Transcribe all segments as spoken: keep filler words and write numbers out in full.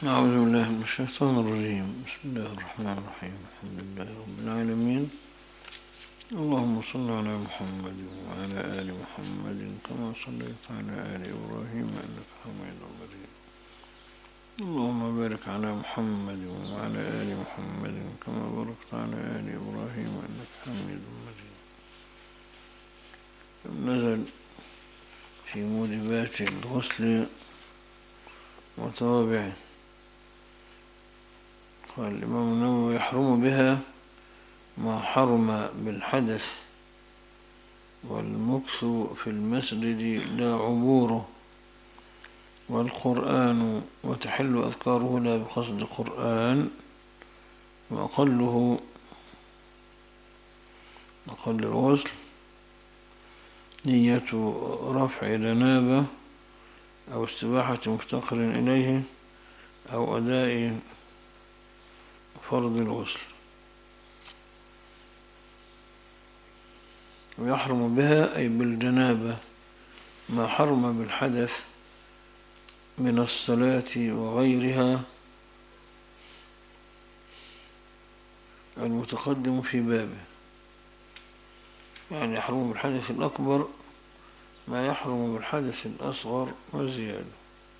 أعوذ بالله من الشيطان الرجيم. بسم الله الرحمن الرحيم. الحمد لله رب العالمين. اللهم صل على محمد وعلى آل محمد كما صليت على آل إبراهيم إنك حميد مجيد. اللهم بارك على محمد وعلى آل محمد كما باركت على آل إبراهيم إنك حميد مجيد. نزل في موجبات الغسل وتوابعه. قال الإمام النووي: يحرم بها ما حرم بالحدث والمكث في المسجد لا عبوره، والقرآن وتحل أذكاره لا بقصد القرآن، وأقله أقل الغسل نية رفع جنابة أو استباحة مفتقر إليه أو أداء فرض الغسل. ويحرم بها أي بالجنابة ما حرم بالحدث من الصلاة وغيرها المتقدم في بابه. يعني يحرم بالحدث الأكبر ما يحرم بالحدث الأصغر وزيادة.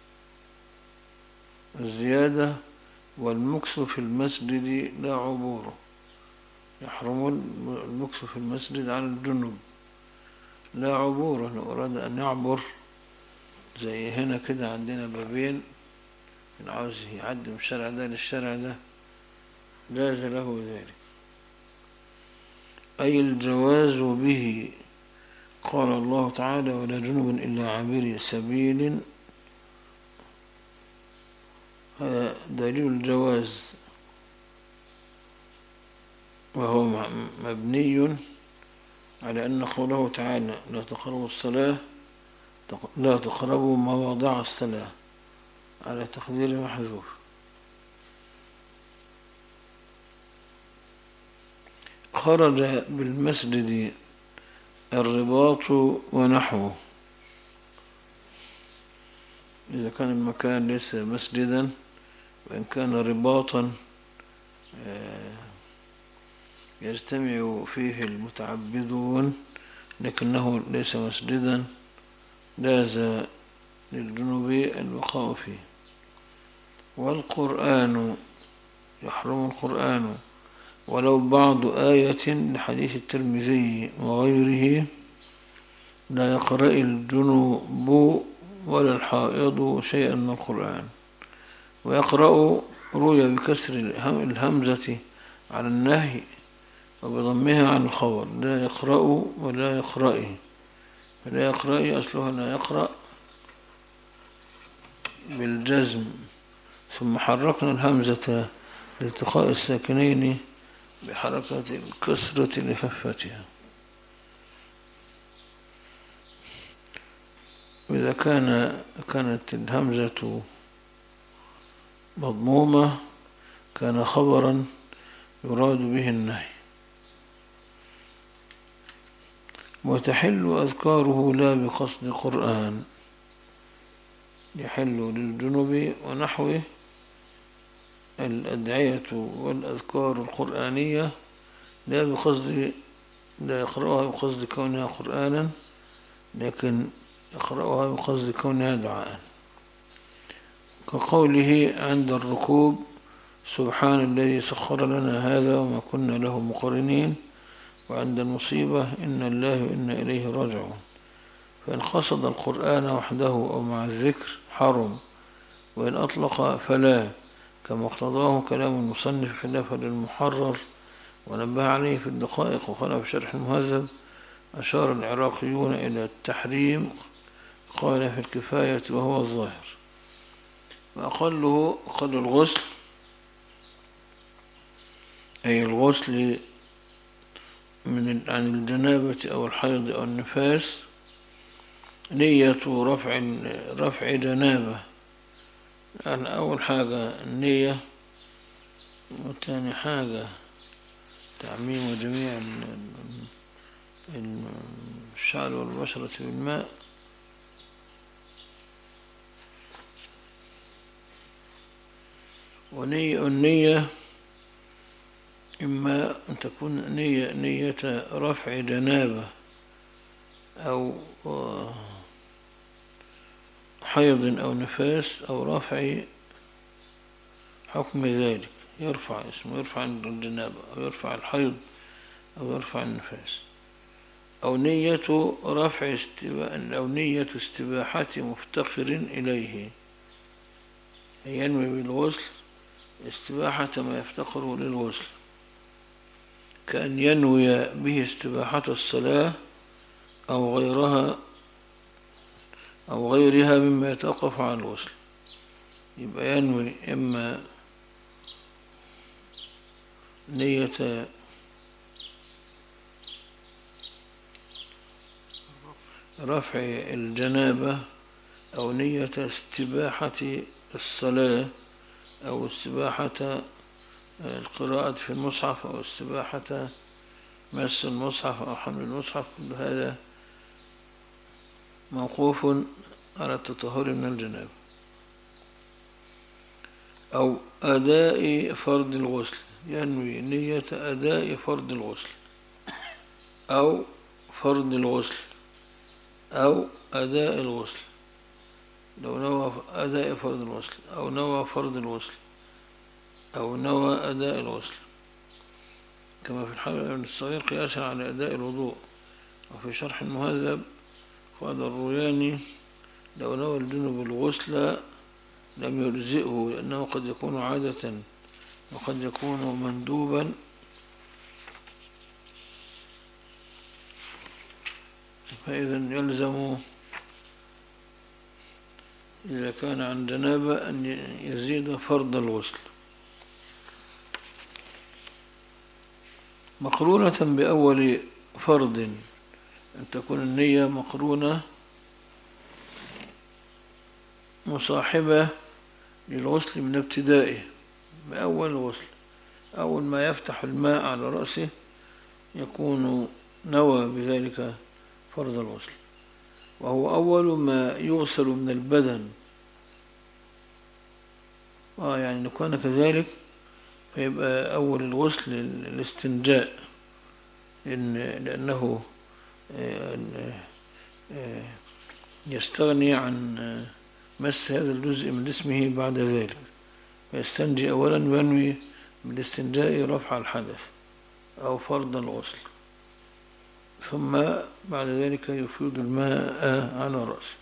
الزيادة والمكث في المسجد لا عبوره. يحرم المكث في المسجد على الجنوب لا عبوره، لو أراد أن يعبر زي هنا كده عندنا بابين، إن عاوز يعدي من الشارع ده للشارع ده جاز له ذلك، أي الجواز به. قال الله تعالى: ولا جنوب إلا عابري سبيل. هذا دليل الجواز، وهو مبني على أن قوله تعالى: لا تقربوا الصلاة لا تقربوا مواضع الصلاة على تقدير محذوف. خرج بالمسجد الرباط ونحوه، إذا كان المكان ليس مسجدا، وإن كان رباطا يجتمع فيه المتعبدون لكنه ليس مسجدا، جاز للجنوب البقاء فيه. والقرآن يحرم القرآن ولو بعض آية لحديث الترمذي وغيره: لا يقرأ الجنوب ولا الحائض شيئا من القرآن. ويقرأ روي بكسر الهمزة على النهي وبضمها عن الخبر: لا يقرأ ولا يقرأه. فلا يقرأ أصلها لا يقرأ بالجزم، ثم حركنا الهمزة لالتقاء الساكنين بحركة الكسرة لخفتها. وإذا كان كانت الهمزة مضمومة كان خبرا يراد به النهي. وتحل أذكاره لا بقصد القرآن. يحل للجنوب ونحوه الأدعية والأذكار القرآنية لا بقصد لا يقرأها بقصد كونها قرآنا، لكن يقرأها بقصد كونها دعاء، كقوله عند الركوب: سبحان الذي سخر لنا هذا وما كنا له مقرنين. وعند المصيبة: إن الله وإنا إليه راجعون. فإن قصد القرآن وحده أو مع الذكر حرم، وإن أطلق فلا، كما اقتضاه كلام المصنف خلافا للمحرر ونبه عليه في الدقائق. وقال في شرح المهذب: أشار العراقيون إلى التحريم، قال في الكفاية وهو الظاهر. وأقله أقل الغسل أي الغسل من عن الجنابة أو الحيض أو النفاس نية رفع رفع جنابة. يعني أول حاجة النية، وثاني حاجة تعميم جميع الشعر والبشرة بالماء، ونية النية إما أن تكون نية نية رفع جنابة أو حيض أو نفاس أو رفع حكم ذلك، يرفع اسمه يرفع الجنابة أو يرفع الحيض أو يرفع النفاس، أو نية رفع استباحة أو نية استباحة مفتقر إليه، ينوي بالغسل استباحة ما يفتقر للغسل، كأن ينوي به استباحة الصلاة أو غيرها أو غيرها مما يتوقف عن الغسل. يبقى ينوي إما نية رفع الجنابة أو نية استباحة الصلاة أو استباحة القراءة في المصحف أو استباحة مس المصحف أو حمل المصحف، كل هذا موقوف على التطهر من الجنابة. أو أداء فرض الغسل، ينوي نية أداء فرض الغسل أو فرض الغسل أو أداء الغسل، لو نوى أداء فرض الغسل أو نوى فرض الغسل أو نوى أداء الغسل، كما في الحمل الصغير قياسا على أداء الوضوء. وفي شرح المهذب قال الروياني لو نوى الجنب الغسل لم يجزئه، لأنه قد يكون عادة وقد يكون مندوبا، فإذا يلزم إذا كان عن جنابة أن يزيد فرض الغسل. مقرونة بأول فرض، أن تكون النية مقرونة مصاحبة للغسل من ابتدائه، بأول الغسل، أول ما يفتح الماء على رأسه يكون نوى بذلك فرض الغسل، وهو أول ما يغسل من البدن. آه يعني لو كان كذلك فيبقى أول الغسل الاستنجاء، لأنه يستغني عن مس هذا الجزء من جسمه بعد ذلك، فيستنجي أولا وينوي بالاستنجاء رفع الحدث أو فرض الغسل، ثم بعد ذلك يفيض الماء على رأسه.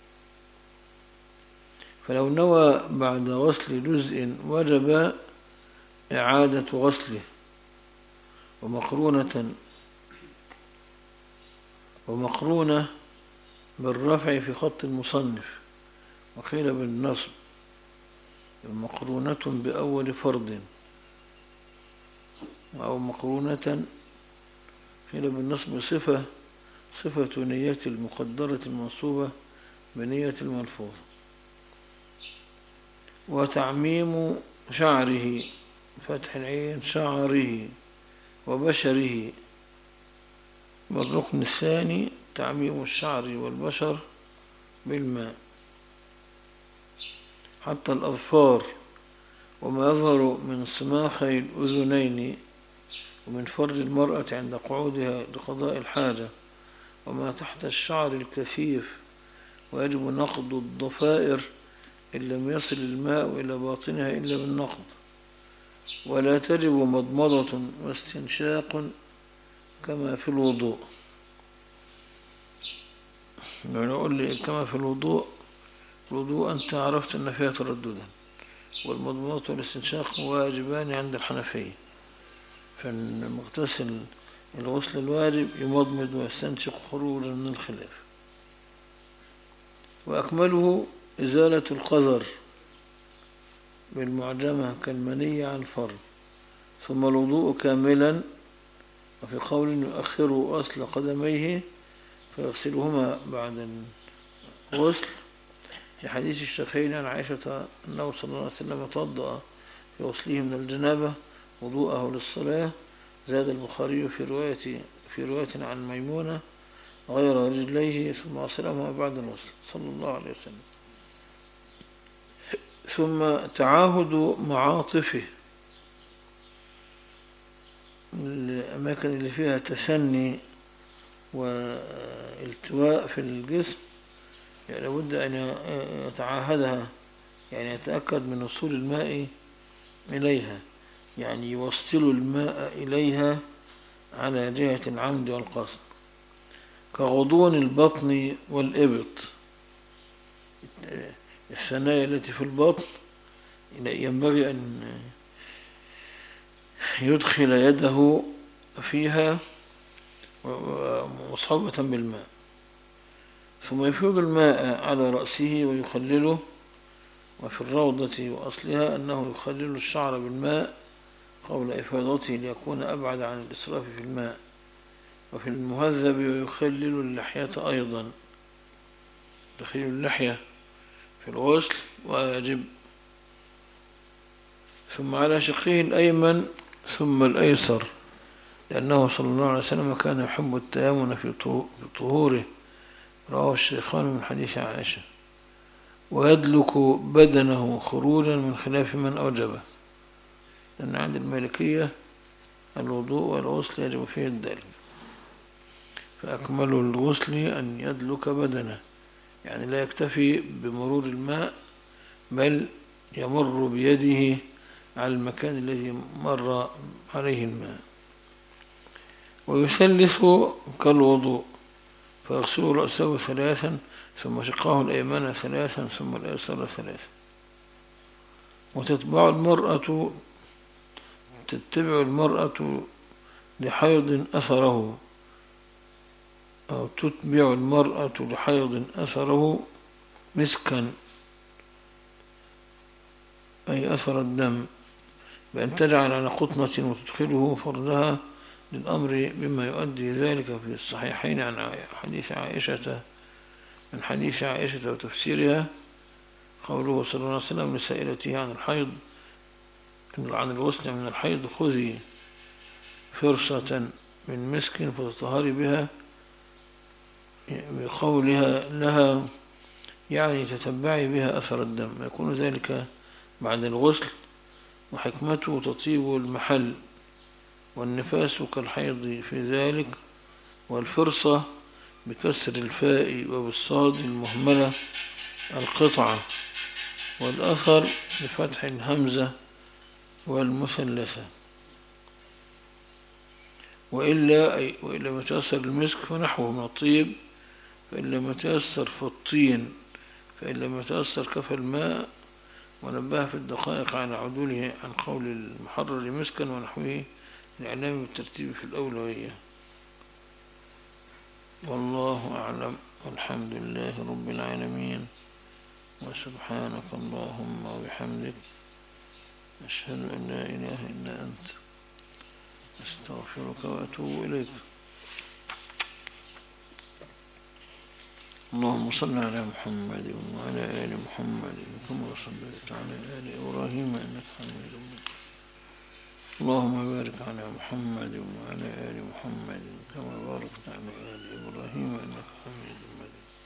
فلو نوى بعد غسل جزء وجب إعادة غسله، ومقرونة ومقرونة بالرفع في خط المصنف، وقيل بالنصب، مقرونة بأول فرض، أو مقرونة قيل بالنصب صفة صفة نية المقدرة المنصوبة بنية الملفوظ. وتعميم شعره، فتح العين، شعره وبشره، والركن الثاني تعميم الشعر والبشر بالماء حتى الأظفار، وما يظهر من صماخي الأذنين، ومن فرج المرأة عند قعودها لقضاء الحاجة، وما تحت الشعر الكثيف، ويجب نقض الضفائر إن لم يصل الماء إلى باطنها إلا بالنقض، ولا تجب مضمضة واستنشاق كما في الوضوء. يعني أقول لي كما في الوضوء، الوضوء أنت عرفت أن فيها ترددا، والمضمضة والاستنشاق واجبان عند الحنفية، فالمغتسل الغسل الواجب يمضمض ويستنشق خروجا من الخلاف. وأكمله إزالة القذر بالمعجمة كالمني عن الفرد، ثم الوضوء كاملا. وفي قول يؤخر أصل قدميه فيغسلهما بعد الغسل، في حديث الشيخين عن عائشة أنه صلى الله عليه وسلم توضأ في غسله من الجنابة وضوءه للصلاة. زاد البخاري في رواية في رواية عن ميمونة غير رجليه ثم غسلهما بعد الغسل صلى الله عليه وسلم. ثم تعاهد معاطفه، الأماكن اللي فيها تسني والتواء في الجسم يعني لابد أن يتعاهدها، يعني يتأكد من وصول الماء إليها، يعني يوصل الماء إليها على جهة العمد والقصد، كغضون البطن والإبط، الثنايا التي في البطن ينبغي أن يدخل يده فيها مصحوبة بالماء، ثم يفيض الماء على رأسه ويخلله. وفي الروضة وأصلها أنه يخلل الشعر بالماء قبل إفاضته ليكون أبعد عن الإسراف في الماء. وفي المهذب ويخلل اللحية أيضا، تخليل اللحية في الغسل واجب. ثم على شقه الأيمن ثم الأيسر، لأنه صلى الله عليه وسلم كان يحب التيامن في طهوره، رواه الشيخان من حديث عائشة. ويدلك بدنه خروجا من خلاف من أوجبه، لأن عند المالكية الوضوء والغسل يجب فيه الدلك، فأكمل الغسل أن يدلك بدنه، يعني لا يكتفي بمرور الماء بل يمر بيده على المكان الذي مر عليه الماء. ويثلث كالوضوء، فيغسل رأسه ثلاثا ثم شقاه الأيمن ثلاثا ثم الأيسر ثلاثا. وتتبع المرأة تتبع المرأة لحيض أثره، أو تتبع المرأة لحيض أثره مسكا، أي أثر الدم، بأن تجعل على قطنة وتدخله فرجها للأمر بما يؤدي ذلك في الصحيحين عن حديث عائشة من حديث عائشة وتفسيرها قوله صلى الله عليه وسلم لسائلته عن الحيض عن الغسل من الحيض خذي فرصة من مسك فتطهري بها، بقولها لها يعني تتبعي بها أثر الدم، يكون ذلك بعد الغسل. وحكمته تطيب المحل، والنفاس كالحيض في ذلك. والفرصة بكسر الفاء وبالصاد المهملة القطعة، والأثر بفتح الهمزة والمثلثة. وإلا, أي وإلا ما تأثر المسك فنحوه من الطيب، فإلا ما تأثر فالطين، فإلا ما تأثر كفى الماء. ونبه في الدقائق على عدوله عن قول المحرر مسكا ونحوه الإعلام بالترتيب في الأولوية. والله أعلم، والحمد لله رب العالمين، وسبحانك اللهم وبحمدك، أشهد أن لا إله إلا أنت، أستغفرك وأتوب إليك. اللهم صل على محمد وعلى آل محمد كما صليت على آل إبراهيم إنك حميد مجيد. اللهم بارك على محمد وعلى آل محمد كما باركت على آل إبراهيم إنك حميد مجيد.